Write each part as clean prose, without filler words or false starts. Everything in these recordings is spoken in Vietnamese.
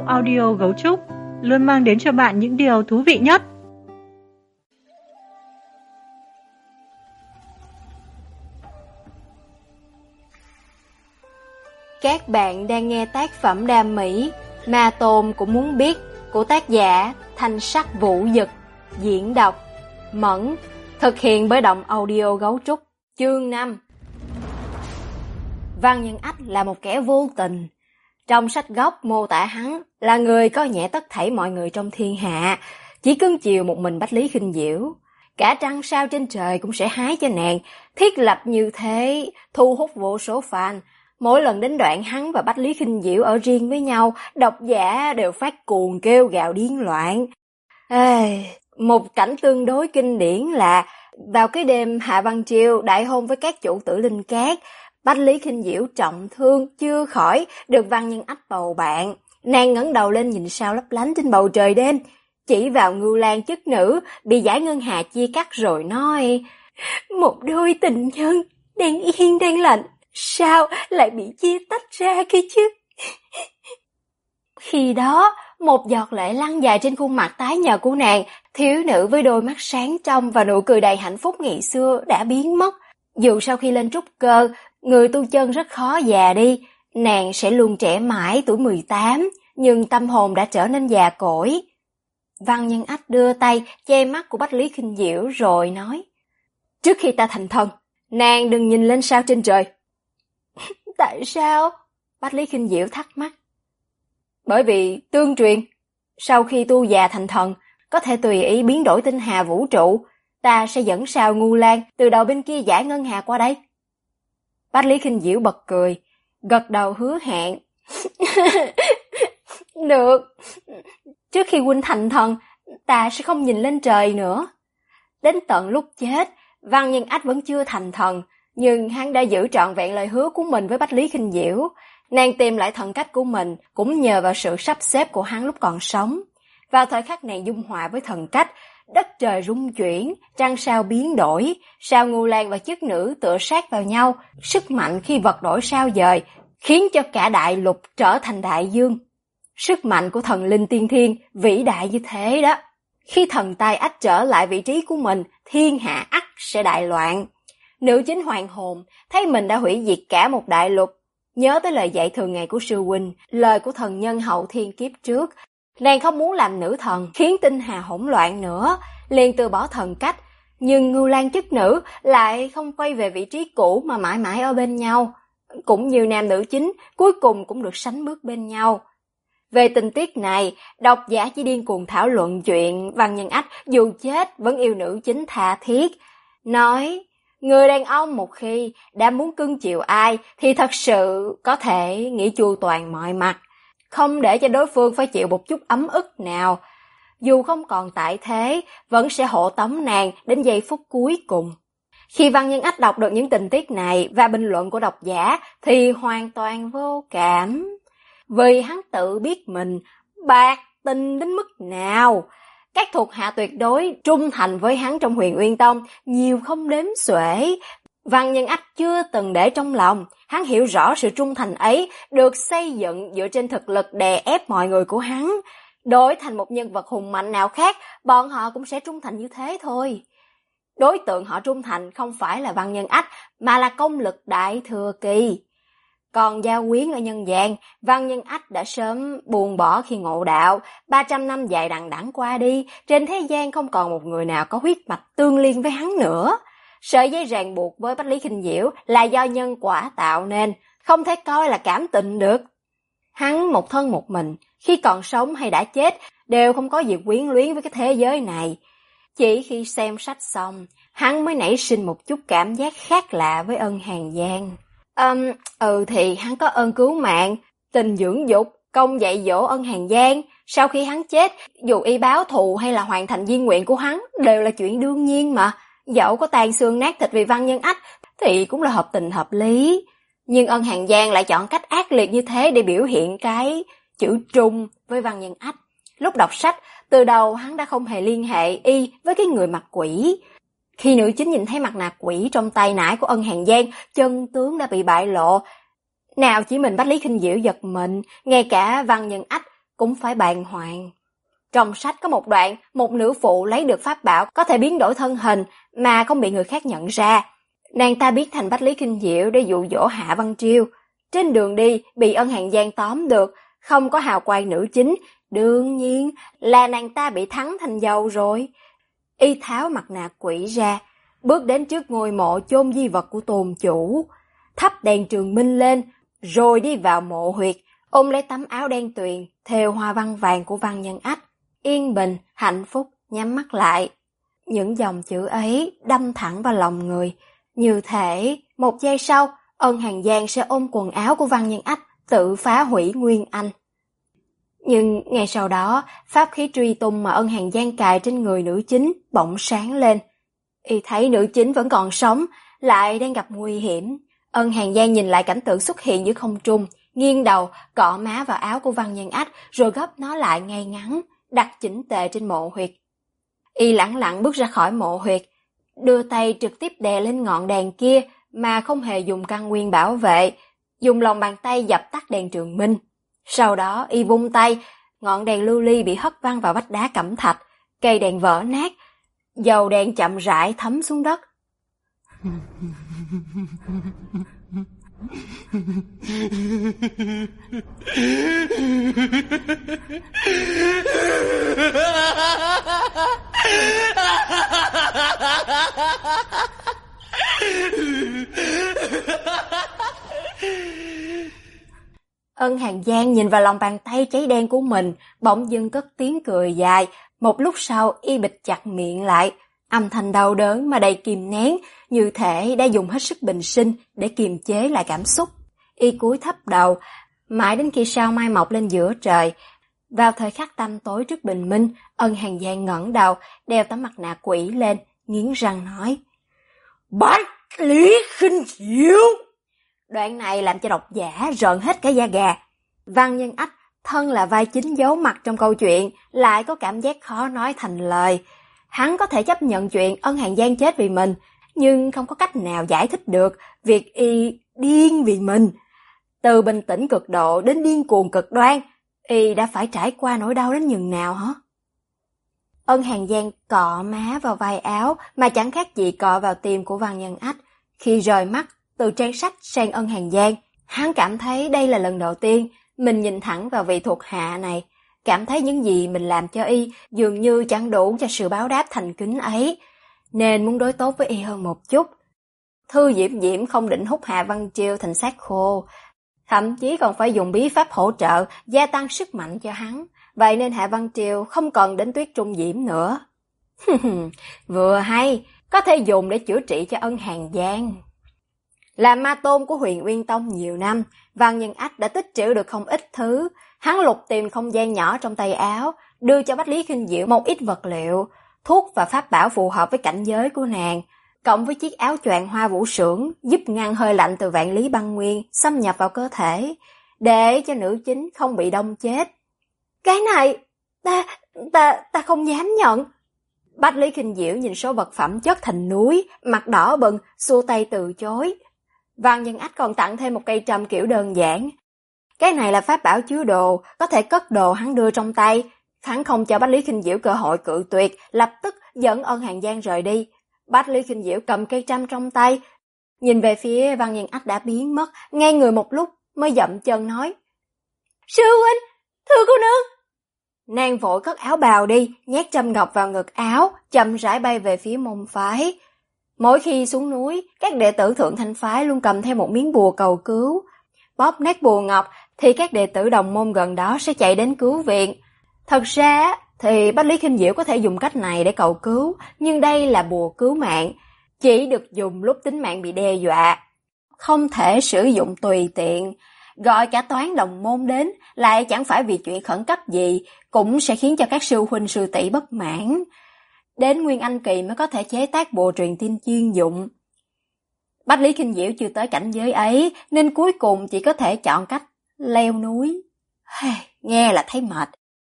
audio Gấu Trúc luôn mang đến cho bạn những điều thú vị nhất. Các bạn đang nghe tác phẩm đam mỹ Ma Tôn Cũng Muốn Biết của tác giả Thanh Sắc Vũ Dực, diễn đọc Mẫn, thực hiện bởi Động Audio Gấu Trúc. Chương 5. Văn Nhân Ách là một kẻ vô tình. Trong sách gốc mô tả hắn là người coi nhẹ tất thảy mọi người trong thiên hạ, chỉ cưng chiều một mình Bách Lý Khinh Diễu. Cả trăng sao trên trời cũng sẽ hái cho nàng, thiết lập như thế, thu hút vô số fan. Mỗi lần đến đoạn hắn và Bách Lý Khinh Diễu ở riêng với nhau, độc giả đều phát cuồng kêu gào điên loạn. Một cảnh tương đối kinh điển là vào cái đêm Hạ Văn Chiêu đại hôn với các chủ tử Linh Cát, Bách Lý Khinh Diễu trọng thương chưa khỏi, được Văn Nhân Ách bầu bạn. Nàng ngẩng đầu lên nhìn sao lấp lánh trên bầu trời đêm, chỉ vào Ngưu Lang chức nữ bị Giải Ngân Hà chia cắt rồi nói: một đôi tình nhân đang yên đang lành, sao lại bị chia tách ra kia chứ? Khi đó, một giọt lệ lăn dài trên khuôn mặt tái nhợt của nàng, thiếu nữ với đôi mắt sáng trong và nụ cười đầy hạnh phúc ngày xưa đã biến mất. Dù sau khi lên trúc cơ, người tu chân rất khó già đi, nàng sẽ luôn trẻ mãi tuổi 18, nhưng tâm hồn đã trở nên già cỗi. Văn Nhân Ách đưa tay che mắt của Bách Lý Khinh Diễu rồi nói: trước khi ta thành thần, nàng đừng nhìn lên sao trên trời. Tại sao? Bách Lý Khinh Diễu thắc mắc. Bởi vì tương truyền, sau khi tu già thành thần, có thể tùy ý biến đổi tinh hà vũ trụ, ta sẽ dẫn sao Ngưu Lang từ đầu bên kia Giải Ngân Hà qua đây. Bách Lý Khinh Diễu bật cười, gật đầu hứa hẹn. Được, trước khi huynh thành thần, ta sẽ không nhìn lên trời nữa. Đến tận lúc chết, Văn Nhân Ách vẫn chưa thành thần, nhưng hắn đã giữ trọn vẹn lời hứa của mình với Bách Lý Khinh Diễu. Nàng tìm lại thần cách của mình cũng nhờ vào sự sắp xếp của hắn lúc còn sống. Vào thời khắc nàng dung hòa với thần cách, đất trời rung chuyển, trăng sao biến đổi, sao Ngưu Lang và chức nữ tựa sát vào nhau, sức mạnh khi vật đổi sao dời, khiến cho cả đại lục trở thành đại dương. Sức mạnh của thần linh tiên thiên vĩ đại như thế đó. Khi thần Tai Ách trở lại vị trí của mình, thiên hạ ắt sẽ đại loạn. Nữ chính hoàng hồn thấy mình đã hủy diệt cả một đại lục, nhớ tới lời dạy thường ngày của sư huynh, lời của thần nhân hậu thiên kiếp trước. Nàng không muốn làm nữ thần khiến tinh hà hỗn loạn nữa, liền từ bỏ thần cách. Nhưng Ngưu Lang chức nữ lại không quay về vị trí cũ mà mãi mãi ở bên nhau. Cũng như nam nữ chính cuối cùng cũng được sánh bước bên nhau. Về tình tiết này, độc giả chỉ điên cuồng thảo luận chuyện Văn Nhân Ách dù chết vẫn yêu nữ chính tha thiết. Nói, người đàn ông một khi đã muốn cưng chiều ai thì thật sự có thể nghĩ chu toàn mọi mặt, không để cho đối phương phải chịu một chút ấm ức nào. Dù không còn tại thế, vẫn sẽ hộ tống nàng đến giây phút cuối cùng. Khi Văn Nhân Ách đọc được những tình tiết này và bình luận của độc giả thì hoàn toàn vô cảm. Vì hắn tự biết mình bạc tình đến mức nào. Các thuộc hạ tuyệt đối trung thành với hắn trong Huyền Uyên Tông nhiều không đếm xuể. Văn Nhân Ách chưa từng để trong lòng, hắn hiểu rõ sự trung thành ấy được xây dựng dựa trên thực lực đè ép mọi người của hắn. Đổi thành một nhân vật hùng mạnh nào khác, bọn họ cũng sẽ trung thành như thế thôi. Đối tượng họ trung thành không phải là Văn Nhân Ách, mà là công lực Đại Thừa Kỳ. Còn Gia Quyến ở nhân gian, Văn Nhân Ách đã sớm buông bỏ khi ngộ đạo, 300 năm dài đằng đẵng qua đi, trên thế gian không còn một người nào có huyết mạch tương liên với hắn nữa. Sợi dây ràng buộc với Bách Lý Khinh Diễu là do nhân quả tạo nên, không thể coi là cảm tình được. Hắn một thân một mình, khi còn sống hay đã chết, đều không có gì quyến luyến với cái thế giới này. Chỉ khi xem sách xong, hắn mới nảy sinh một chút cảm giác khác lạ với Ân Hàn Giang. Thì hắn có ơn cứu mạng, tình dưỡng dục, công dạy dỗ Ân Hàn Giang. Sau khi hắn chết, dù y báo thù hay là hoàn thành di nguyện của hắn đều là chuyện đương nhiên mà. Dẫu có tàn xương nát thịt vì Văn Nhân Ách thì cũng là hợp tình hợp lý. Nhưng Ân Hàn Giang lại chọn cách ác liệt như thế để biểu hiện cái chữ trung với Văn Nhân Ách. Lúc đọc sách, từ đầu hắn đã không hề liên hệ y với cái người mặt quỷ. Khi nữ chính nhìn thấy mặt nạ quỷ trong tay nải của Ân Hàn Giang, chân tướng đã bị bại lộ. Nào chỉ mình Bách Lý Khinh Diễu giật mình, ngay cả Văn Nhân Ách cũng phải bàng hoàng. Trong sách có một đoạn, một nữ phụ lấy được pháp bảo có thể biến đổi thân hình mà không bị người khác nhận ra. Nàng ta biến thành Bách Lý Kinh Diệu để dụ dỗ Hạ Văn Triều. Trên đường đi bị Ân Hàn Giang tóm được, không có hào quang nữ chính, đương nhiên là nàng ta bị thắng thành dâu rồi. Y tháo mặt nạ quỷ ra, bước đến trước ngôi mộ chôn di vật của tôn chủ, thắp đèn trường minh lên, rồi đi vào mộ huyệt, ôm lấy tấm áo đen tuyền, thêu hoa văn vàng của Văn Nhân Ách. Yên bình, hạnh phúc, nhắm mắt lại. Những dòng chữ ấy đâm thẳng vào lòng người. Như thể, một giây sau, Ân Hàn Giang sẽ ôm quần áo của Văn Nhân Ách, tự phá hủy Nguyên Anh. Nhưng ngay sau đó, pháp khí truy tung mà Ân Hàn Giang cài trên người nữ chính bỗng sáng lên. Y thấy nữ chính vẫn còn sống, lại đang gặp nguy hiểm. Ân Hàn Giang nhìn lại cảnh tượng xuất hiện giữa không trung, nghiêng đầu, cọ má vào áo của Văn Nhân Ách, rồi gấp nó lại ngay ngắn, đặt chỉnh tề trên mộ huyệt. Y lẳng lặng bước ra khỏi mộ huyệt, đưa tay trực tiếp đè lên ngọn đèn kia mà không hề dùng căn nguyên bảo vệ, dùng lòng bàn tay dập tắt đèn trường minh. Sau đó Y vung tay, ngọn đèn lưu ly bị hất văng vào vách đá cẩm thạch, cây đèn vỡ nát, dầu đèn chậm rãi thấm xuống đất. Ân Hàn Giang nhìn vào lòng bàn tay cháy đen của mình, bỗng dưng cất tiếng cười dài. Một lúc sau Y bịt chặt miệng lại, âm thanh đau đớn mà đầy kìm nén, như thể đã dùng hết sức bình sinh để kiềm chế lại cảm xúc. Y cúi thấp đầu, mãi đến khi sao mai mọc lên giữa trời. Vào thời khắc tăm tối trước bình minh, Ân Hàn Giang ngẩng đầu, đeo tấm mặt nạ quỷ lên, nghiến răng nói: "Bách Lý Khinh Diệu!" Đoạn này làm cho độc giả rợn hết cả da gà. Văn Nhân Ách, thân là vai chính giấu mặt trong câu chuyện, lại có cảm giác khó nói thành lời. Hắn có thể chấp nhận chuyện Ân Hàn Giang chết vì mình, nhưng không có cách nào giải thích được việc Y điên vì mình. Từ bình tĩnh cực độ đến điên cuồng cực đoan, Y đã phải trải qua nỗi đau đến nhường nào hả? Ân Hàn Giang cọ má vào vai áo mà chẳng khác gì cọ vào tim của Văn Nhân Ách. Khi rời mắt từ trang sách sang Ân Hàn Giang, hắn cảm thấy đây là lần đầu tiên mình nhìn thẳng vào vị thuộc hạ này, cảm thấy những gì mình làm cho Y dường như chẳng đủ cho sự báo đáp thành kính ấy, nên muốn đối tốt với Y hơn một chút. Thư Diễm Diễm không định hút Hạ Văn Triều thành xác khô, thậm chí còn phải dùng bí pháp hỗ trợ gia tăng sức mạnh cho hắn, vậy nên Hạ Văn Triều không cần đến Tuyết Trung Diễm nữa. Vừa hay, có thể dùng để chữa trị cho Ân Hàn Giang. Là ma tôn của Huyền Uyên Tông nhiều năm, Văn Nhân Ách đã tích trữ được không ít thứ. Hắn lục tìm không gian nhỏ trong tay áo, đưa cho Bách Lý Khinh Diệu một ít vật liệu, thuốc và pháp bảo phù hợp với cảnh giới của nàng, cộng với chiếc áo choàng hoa vũ sưởng giúp ngăn hơi lạnh từ vạn lý băng nguyên xâm nhập vào cơ thể, để cho nữ chính không bị đông chết. Cái này, ta không dám nhận. Bách Lý Khinh Diệu nhìn số vật phẩm chất thành núi, mặt đỏ bừng, xua tay từ chối. Văn Nhân Ách còn tặng thêm một cây trầm kiểu đơn giản. Cái này là pháp bảo chứa đồ, có thể cất đồ hắn đưa trong tay. Hắn không cho Bách Lý Khinh Diệu cơ hội cự tuyệt, lập tức dẫn Ân Hàn Giang rời đi. Bách Lý Khinh Diệu cầm cây trâm trong tay, nhìn về phía Văn Nhân Ách đã biến mất, ngay người một lúc mới dậm chân nói: "Sư huynh, thưa cô nương." Nàng vội cất áo bào đi, nhét trâm ngọc vào ngực áo, chậm rãi bay về phía môn phái. Mỗi khi xuống núi, các đệ tử Thượng Thanh phái luôn cầm theo một miếng bùa cầu cứu. Bóp nát bùa ngọc thì các đệ tử đồng môn gần đó sẽ chạy đến cứu viện. Thật ra thì Bách Lý Khinh Diệu có thể dùng cách này để cầu cứu, nhưng đây là bùa cứu mạng, chỉ được dùng lúc tính mạng bị đe dọa, không thể sử dụng tùy tiện. Gọi cả toán đồng môn đến lại chẳng phải vì chuyện khẩn cấp gì, cũng sẽ khiến cho các sư huynh sư tỷ bất mãn. Đến Nguyên Anh kỳ mới có thể chế tác bùa truyền tin chuyên dụng. Bách Lý Khinh Diệu chưa tới cảnh giới ấy, nên cuối cùng chỉ có thể chọn cách leo núi. Nghe là thấy mệt.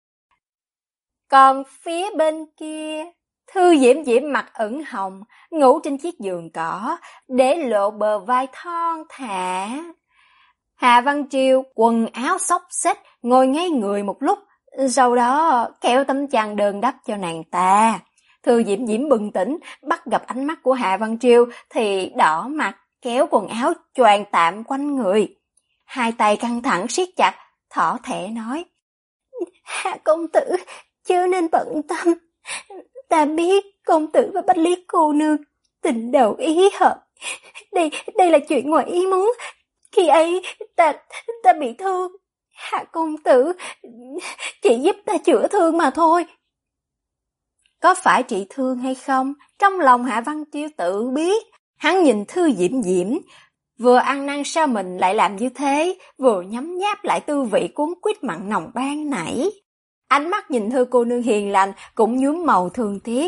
Còn phía bên kia, Thư Diễm Diễm mặt ửng hồng, ngủ trên chiếc giường cỏ, để lộ bờ vai thon thả. Hạ Văn Triều quần áo xốc xếch, ngồi ngay người một lúc, Sau đó kéo tấm chăn đơn đắp cho nàng ta. Thư Diễm Diễm bừng tỉnh, bắt gặp ánh mắt của Hạ Văn Triều thì đỏ mặt, kéo quần áo choàng tạm quanh người. Hai tay căng thẳng siết chặt, thỏ thẻ nói: Hạ công tử, chớ nên bận tâm. Ta biết công tử và Bách Lý cô nương tình đầu ý hợp. Đây là chuyện ngoài ý muốn. Khi ấy ta bị thương. Hạ công tử chỉ giúp ta chữa thương mà thôi. Có phải trị thương hay không, trong lòng Hạ Văn Triều tự biết. Hắn nhìn Thư Diễm Diễm, vừa ăn năn sao mình lại làm như thế, vừa nhấm nháp lại tư vị cuốn quýt mặn nồng ban nãy. Ánh mắt nhìn Thư cô nương hiền lành cũng nhuốm màu thương tiếc.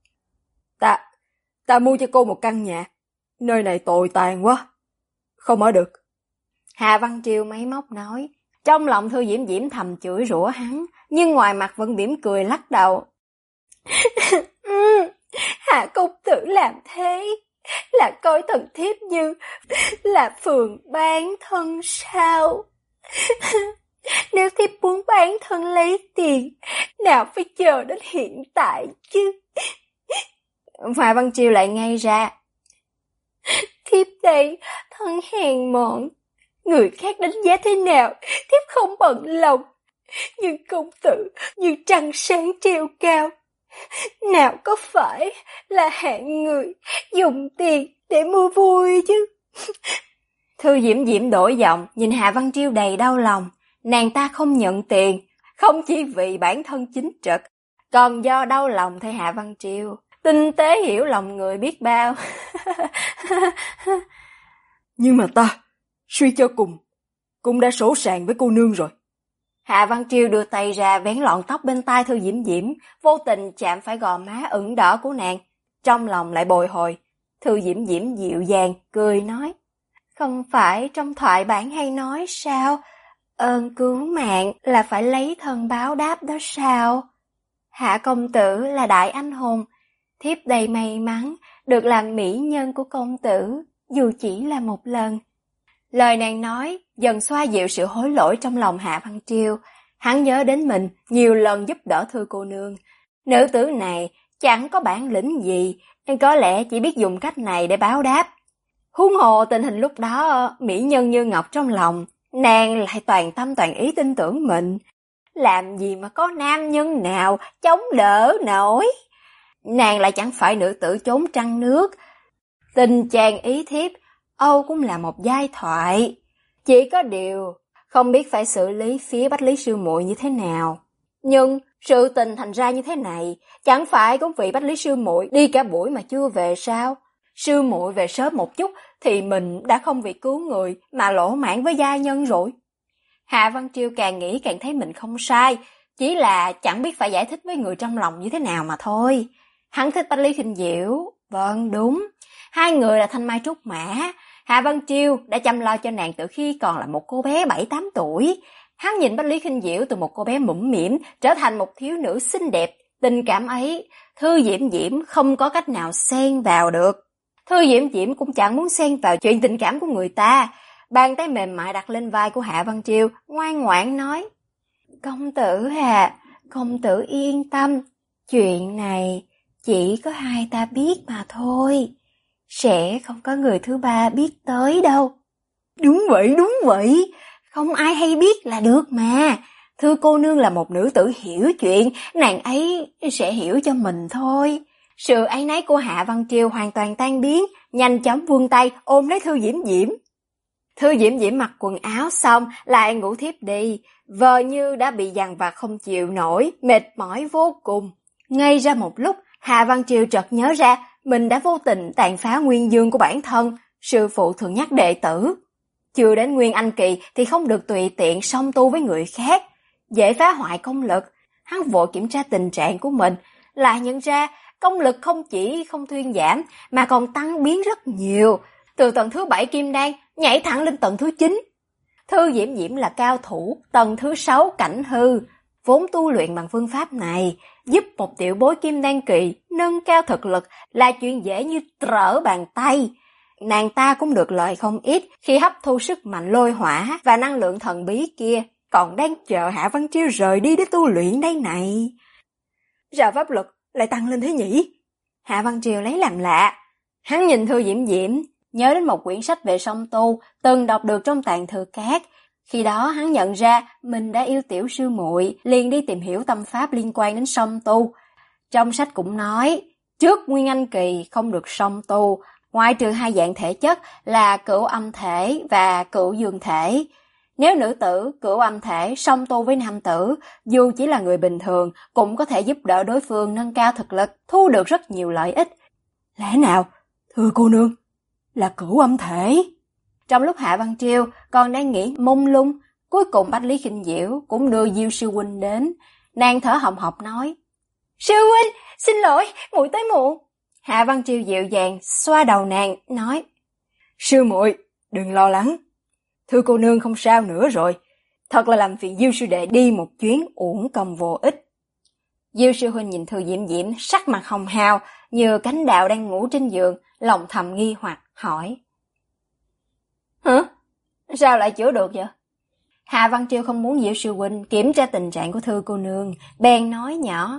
Ta mua cho cô một căn nhà. Nơi này tồi tàn quá, không ở được. Hạ Văn Triều máy móc nói. Trong lòng Thư Diễm Diễm thầm chửi rủa hắn, nhưng ngoài mặt vẫn mỉm cười lắc đầu. Hạ công tử làm thế là coi thần thiếp như là phường bán thân sao? Nếu thiếp muốn bán thân lấy tiền, nào phải chờ đến hiện tại chứ? Hạ Văn Triều lại ngay ra. Thiếp đây thân hèn mọn, người khác đánh giá thế nào, thiếp không bận lòng. Nhưng công tử như trăng sáng treo cao, nào có phải là hạng người dùng tiền để mua vui chứ? Thư Diễm Diễm đổi giọng, nhìn Hạ Văn Triều đầy đau lòng. Nàng ta không nhận tiền, không chỉ vì bản thân chính trực, còn do đau lòng thay Hạ Văn Triều. Tinh tế hiểu lòng người biết bao. Nhưng mà ta, suy cho cùng, cũng đã sổ sàng với cô nương rồi. Hạ Văn Triều đưa tay ra vén lọn tóc bên tai Thư Diễm Diễm, vô tình chạm phải gò má ửng đỏ của nàng. Trong lòng lại bồi hồi. Thư Diễm Diễm dịu dàng, cười nói. Không phải trong thoại bản hay nói sao? Ơn cứu mạng là phải lấy thân báo đáp đó sao? Hạ công tử là đại anh hùng. Thiếp đầy may mắn được làm mỹ nhân của công tử, dù chỉ là một lần. Lời nàng nói dần xoa dịu sự hối lỗi trong lòng Hạ Văn Triều. Hắn nhớ đến mình nhiều lần giúp đỡ Thư cô nương. Nữ tử này chẳng có bản lĩnh gì, nên có lẽ chỉ biết dùng cách này để báo đáp. Huống hồ tình hình lúc đó mỹ nhân như ngọc trong lòng, nàng lại toàn tâm toàn ý tin tưởng mình. Làm gì mà có nam nhân nào chống đỡ nổi. Nàng lại chẳng phải nữ tử trốn trăng nước. Tình chàng ý thiếp, Âu cũng là một giai thoại. Chỉ có điều, không biết phải xử lý phía Bách Lý sư muội như thế nào. Nhưng sự tình thành ra như thế này, chẳng phải cũng vì Bách Lý sư muội đi cả buổi mà chưa về sao? Sư muội về sớm một chút thì mình đã không vì cứu người mà lỗ mãn với gia nhân rồi. Hạ Văn Triều càng nghĩ càng thấy mình không sai, chỉ là chẳng biết phải giải thích với người trong lòng như thế nào mà thôi. Hắn thích Bách Lý Khinh Diễu, vâng đúng, hai người là thanh mai trúc mã. Hạ Văn Triều đã chăm lo cho nàng từ khi còn là một cô bé 7-8 tuổi. Hắn nhìn Bách Lý Khinh Diễu từ một cô bé mũm mĩm trở thành một thiếu nữ xinh đẹp, tình cảm ấy, Thư Diễm Diễm không có cách nào xen vào được. Thư Diễm Diễm cũng chẳng muốn xen vào chuyện tình cảm của người ta. Bàn tay mềm mại đặt lên vai của Hạ Văn Triều, ngoan ngoãn nói: Công tử à, công tử yên tâm, chuyện này chỉ có hai ta biết mà thôi. Sẽ không có người thứ ba biết tới đâu. Đúng vậy. Không ai hay biết là được mà. Thư cô nương là một nữ tử hiểu chuyện, nàng ấy sẽ hiểu cho mình thôi. Sự áy náy của Hạ Văn Triều hoàn toàn tan biến, nhanh chóng vươn tay ôm lấy Thư Diễm Diễm. Thư Diễm Diễm mặc quần áo xong lại ngủ thiếp đi, vờ như đã bị dằn vặt không chịu nổi, mệt mỏi vô cùng. Ngay ra một lúc, Hạ Văn Triều chợt nhớ ra mình đã vô tình tàn phá nguyên dương của bản thân. Sư phụ thường nhắc đệ tử, chưa đến nguyên anh kỳ thì không được tùy tiện song tu với người khác, dễ phá hoại công lực. Hắn vội kiểm tra tình trạng của mình, lại nhận ra công lực không chỉ không thuyên giảm mà còn tăng biến rất nhiều, từ tầng thứ 7 kim đan nhảy thẳng lên tầng thứ 9. Thư Diễm Diễm là cao thủ tầng thứ 6 cảnh hư, vốn tu luyện bằng phương pháp này, giúp một tiểu bối kim đan kỳ nâng cao thực lực là chuyện dễ như trở bàn tay. Nàng ta cũng được lợi không ít khi hấp thu sức mạnh lôi hỏa và năng lượng thần bí kia. còn đang chờ Hạ Văn Chiêu rời đi để tu luyện đây này. Sao pháp lực lại tăng lên thế nhỉ? Hạ Văn Triều lấy làm lạ. Hắn nhìn Thư Diễm Diễm, nhớ đến một quyển sách về song tu từng đọc được trong tàng thư cát. Khi đó hắn nhận ra mình đã yêu tiểu sư muội, liền đi tìm hiểu tâm pháp liên quan đến song tu. Trong sách cũng nói, trước Nguyên Anh kỳ không được song tu, ngoại trừ hai dạng thể chất là cửu âm thể và cửu dương thể. Nếu nữ tử cửu âm thể song tu với nam tử, dù chỉ là người bình thường cũng có thể giúp đỡ đối phương nâng cao thực lực, thu được rất nhiều lợi ích. Lẽ nào, thưa cô nương, là cửu âm thể? Trong lúc Hạ Văn Triều còn đang nghĩ mông lung, cuối cùng Bách Lý Khinh Diễu cũng đưa Diêu sư huynh đến. Nàng thở hồng hộc nói, sư huynh, xin lỗi, muội tới muộn. Hạ Văn Triều dịu dàng xoa đầu nàng, nói, sư muội, đừng lo lắng. Thưa cô nương không sao nữa rồi. Thật là làm phiền Diêu sư đệ đi một chuyến uổng công vô ích. Diêu sư huynh nhìn Thư Diễm Diễm sắc mặt hồng hào như cánh đạo đang ngủ trên giường, lòng thầm nghi hoặc hỏi. Hả? Sao lại chữa được vậy? Hạ Văn Triều không muốn Diêu sư huynh kiểm tra tình trạng của Thư cô nương, bèn nói nhỏ.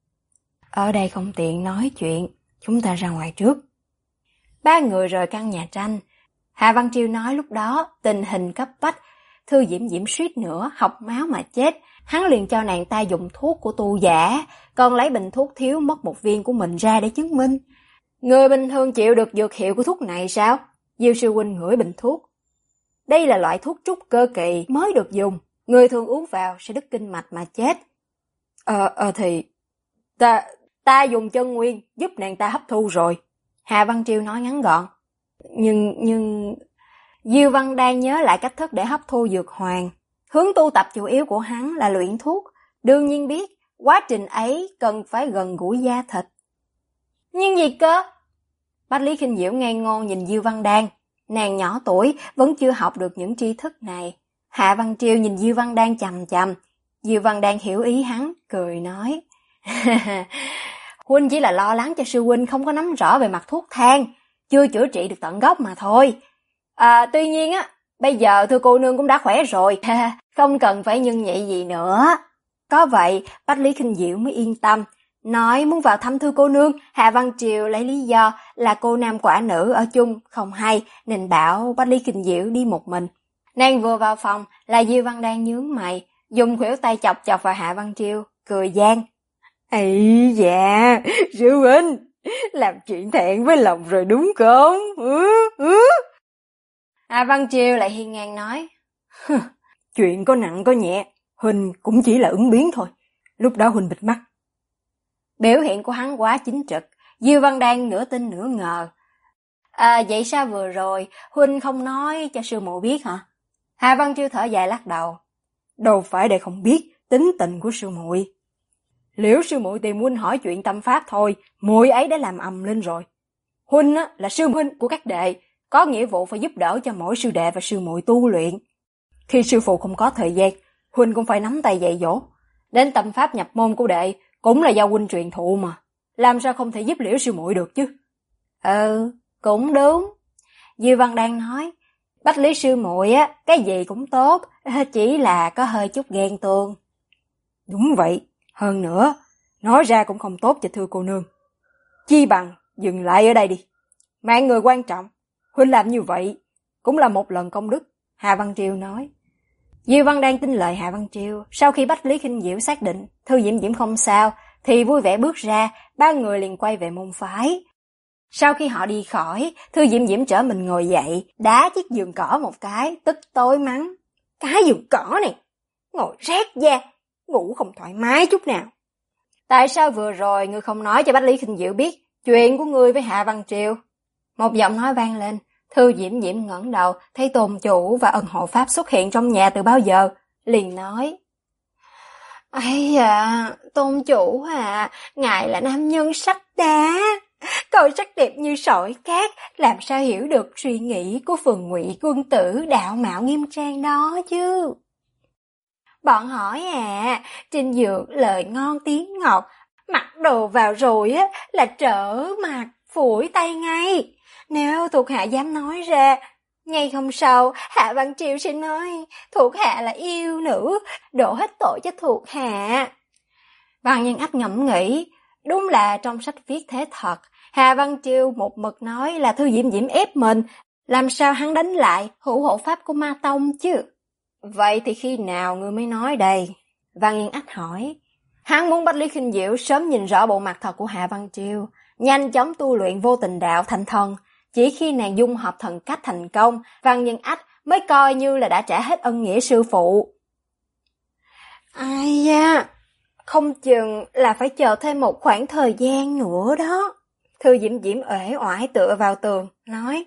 Ở đây không tiện nói chuyện, chúng ta ra ngoài trước. Ba người rời căn nhà tranh. Hạ Văn Triều nói lúc đó tình hình cấp bách, Thư Diễm Diễm suýt nữa học máu mà chết, hắn liền cho nàng ta dùng thuốc của tu giả, còn lấy bình thuốc thiếu mất một viên của mình ra để chứng minh. Người bình thường chịu được dược hiệu của thuốc này sao? Diêu sư huynh ngửi bình thuốc. Đây là loại thuốc trúc cơ kỳ mới được dùng, người thường uống vào sẽ đứt kinh mạch mà chết. Thì ta dùng chân nguyên giúp nàng ta hấp thu rồi. Hạ Văn Triều nói ngắn gọn. Nhưng Diêu Văn đang nhớ lại cách thức để hấp thu dược hoàng. Hướng tu tập chủ yếu của hắn là luyện thuốc, đương nhiên biết quá trình ấy cần phải gần gũi da thịt. Nhưng gì cơ? Bách Lý Khinh Diễu ngây ngô nhìn Diêu Văn Đan, nàng nhỏ tuổi vẫn chưa học được những tri thức này. Hạ Văn Triều nhìn Diêu Văn Đan chằm chằm, Diêu Văn Đan hiểu ý hắn, cười nói. Huynh chỉ là lo lắng cho sư huynh không có nắm rõ về mặt thuốc thang, chưa chữa trị được tận gốc mà thôi. Tuy nhiên á, bây giờ thưa cô nương cũng đã khỏe rồi, không cần phải nhân nhị gì nữa. Có vậy, Bách Lý Khinh Diễu mới yên tâm, nói muốn vào thăm thưa cô nương. Hạ Văn Triều lấy lý do là cô nam quả nữ ở chung không hay, nên bảo Bách Lý Khinh Diễu đi một mình. Nàng vừa vào phòng là Diêu Văn đang nhướng mày, dùng khuỷu tay chọc chọc vào Hạ Văn Triều, cười gian. Ây dạ, sư huynh, làm chuyện thẹn với lòng rồi đúng không? Hạ Văn Triều lại hiên ngang nói, chuyện có nặng có nhẹ, huynh cũng chỉ là ứng biến thôi, lúc đó huynh bịt mắt. Biểu hiện của hắn quá chính trực, Diêu Văn đang nửa tin nửa ngờ. Vậy sao vừa rồi huynh không nói cho sư muội biết hả? Hạ Văn Triều thở dài lắc đầu. Đâu phải để không biết tính tình của sư muội. Liễu sư muội tìm huynh hỏi chuyện tâm pháp thôi, muội ấy đã làm ầm lên rồi. Huynh á là sư huynh của các đệ, có nghĩa vụ phải giúp đỡ cho mỗi sư đệ và sư muội tu luyện. Khi sư phụ không có thời gian, huynh cũng phải nắm tay dạy dỗ. Đến tâm pháp nhập môn của đệ cũng là do huynh truyền thụ mà, làm sao không thể giúp Liễu sư muội được chứ? Cũng đúng. Diêu Văn đang nói, Bách Lý sư muội á, cái gì cũng tốt, chỉ là có hơi chút ghen tuông. Đúng vậy, hơn nữa, nói ra cũng không tốt cho thưa cô nương. Chi bằng dừng lại ở đây đi. Mạng người quan trọng, huynh làm như vậy cũng là một lần công đức, Hạ Văn Triều nói. Diêu Văn đang tin lời Hạ Văn Triều, sau khi Bách Lý Khinh Diễu xác định Thư Diễm Diễm không sao, thì vui vẻ bước ra, ba người liền quay về môn phái. Sau khi họ đi khỏi, Thư Diễm Diễm trở mình ngồi dậy, đá chiếc giường cỏ một cái, tức tối mắng. Cái giường cỏ này, ngồi rét da, ngủ không thoải mái chút nào. Tại sao vừa rồi ngươi không nói cho Bách Lý Khinh Diễu biết chuyện của ngươi với Hạ Văn Triều? Một giọng nói vang lên, Thư Diễm Diễm ngẩng đầu, thấy Tôn chủ và ân hộ pháp xuất hiện trong nhà từ bao giờ, liền nói. Ây à, Tôn chủ à, ngài là nam nhân sắc đá, coi sắc đẹp như sỏi cát, làm sao hiểu được suy nghĩ của Phường Ngụy quân tử đạo mạo nghiêm trang đó chứ. Bọn hỏi trên giường lời ngon tiếng ngọt, mặc đồ vào rồi á là trở mặt phủi tay ngay. Nếu thuộc hạ dám nói ra, Ngày hôm sau, Hạ Văn Triều sẽ nói thuộc hạ là yêu nữ, đổ hết tội cho thuộc hạ. Văn Nhân Ách ngẫm nghĩ, đúng là trong sách viết thế thật, Hạ Văn Triều một mực nói là Thư Diễm Diễm ép mình, làm sao hắn đánh lại hữu hộ pháp của Ma Tông chứ? Vậy thì khi nào ngươi mới nói đây? Văn Nhân Ách hỏi. Hắn muốn Bách Lý Khinh Diễu sớm nhìn rõ bộ mặt thật của Hạ Văn Triều, nhanh chóng tu luyện vô tình đạo thành thần. Chỉ khi nàng dung hợp thần cách thành công, Văn Nhân Ách mới coi như là đã trả hết ân nghĩa sư phụ. Ai da, không chừng là phải chờ thêm một khoảng thời gian nữa đó. Thư Diễm Diễm uể oải tựa vào tường, nói.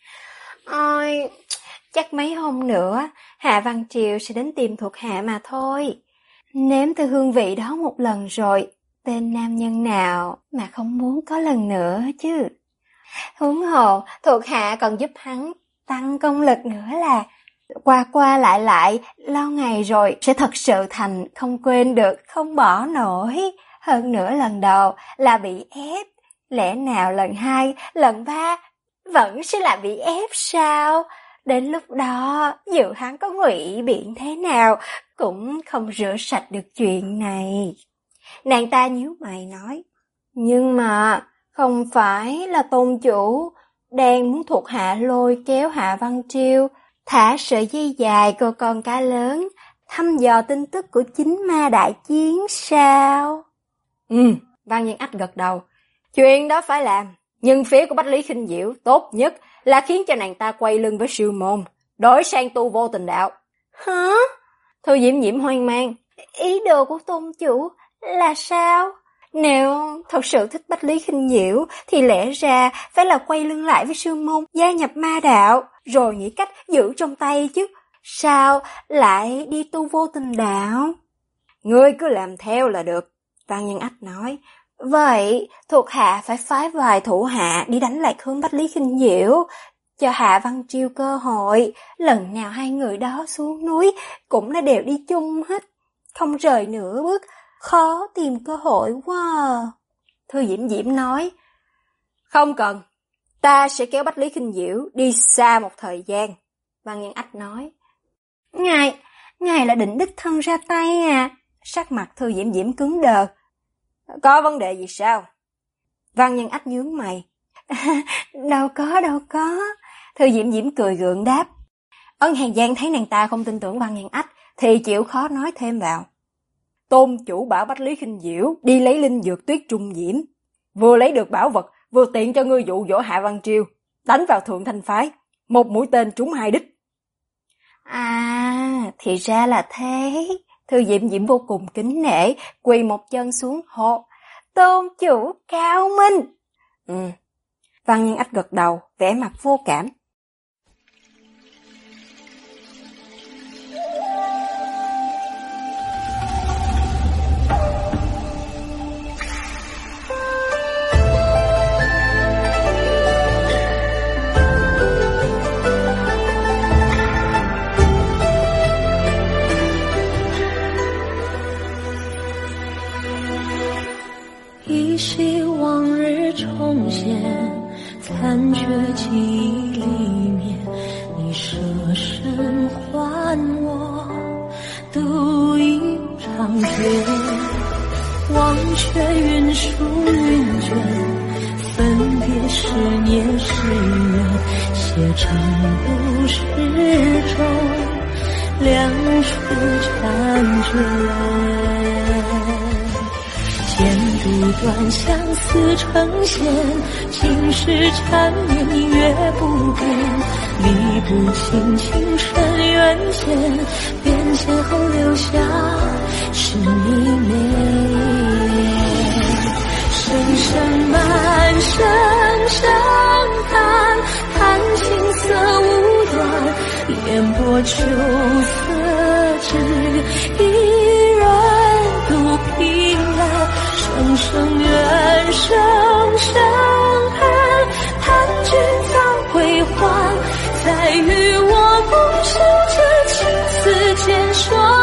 Ôi, chắc mấy hôm nữa, Hạ Văn Triều sẽ đến tìm thuộc hạ mà thôi. Nếm từ hương vị đó một lần rồi, tên nam nhân nào mà không muốn có lần nữa chứ. Huống hồ, thuộc hạ còn giúp hắn tăng công lực nữa là qua lại, lâu ngày rồi sẽ thật sự thành không quên được, không bỏ nổi. Hơn nữa lần đầu là bị ép, lẽ nào lần 2, lần 3 vẫn sẽ là bị ép sao? Đến lúc đó, dù hắn có ngụy biện thế nào, cũng không rửa sạch được chuyện này. Nàng ta nhíu mày nói, nhưng mà không phải là tôn chủ đang muốn thuộc hạ lôi kéo Hạ Văn Triều, thả sợi dây dài của con cá lớn, thăm dò tin tức của chính ma đại chiến sao? Văn Nhân Ách gật đầu. Chuyện đó phải làm, nhưng phía của Bách Lý Khinh Diễu tốt nhất là khiến cho nàng ta quay lưng với sư môn, đổi sang tu vô tình đạo. Hả? Thư Diễm Diễm hoang mang. Ý đồ của tôn chủ là sao? Nếu thật sự thích Bách Lý Khinh Diễu thì lẽ ra phải là quay lưng lại với sư môn, gia nhập ma đạo, rồi nghĩ cách giữ trong tay chứ. Sao lại đi tu vô tình đạo? Ngươi cứ làm theo là được, Văn Nhân Ách nói. Vậy thuộc hạ phải phái vài thủ hạ đi đánh lạc hướng Bách Lý Khinh Diễu, cho Hạ Văn Triều cơ hội. Lần nào hai người đó xuống núi cũng là đều đi chung hết, không rời nửa bước, khó tìm cơ hội quá. Thư Diễm Diễm nói, không cần, ta sẽ kéo Bách Lý Khinh Diễu đi xa một thời gian. Văn Nhân Ách nói, Ngài là định đích thân ra tay à? Sắc mặt Thư Diễm Diễm cứng đờ. Có vấn đề gì sao? Văn Nhân Ách nhướng mày. Đâu có. Thư Diễm Diễm cười gượng đáp. Ân Hàn Giang thấy nàng ta không tin tưởng Văn Nhân Ách thì chịu khó nói thêm vào. Tôn chủ bảo Bách Lý Khinh Diễu đi lấy linh dược Tuyết Trung Diễm, vừa lấy được bảo vật, vừa tiện cho ngươi dụ dỗ Hạ Văn Triều, đánh vào Thượng Thanh phái, một mũi tên trúng 2 đích. À, thì ra là thế. Thư Diễm Diễm vô cùng kính nể, quỳ một chân xuống hô, tôn chủ cao minh. Văn Nhân Ách gật đầu, vẻ mặt vô cảm. 依稀往日重现，残缺记忆里面，你舍身还我独饮长街，忘却云舒云卷，分别是年是月，写成故事中两处缠卷。剪不断相思成线，情是缠绵你越不变，理不清情深缘浅，变迁后留下是你美。深深满身伤感，看青涩无端，烟波秋色只一人独凭栏，声声怨，声声恨，盼君早归还，再与我不是这情丝间说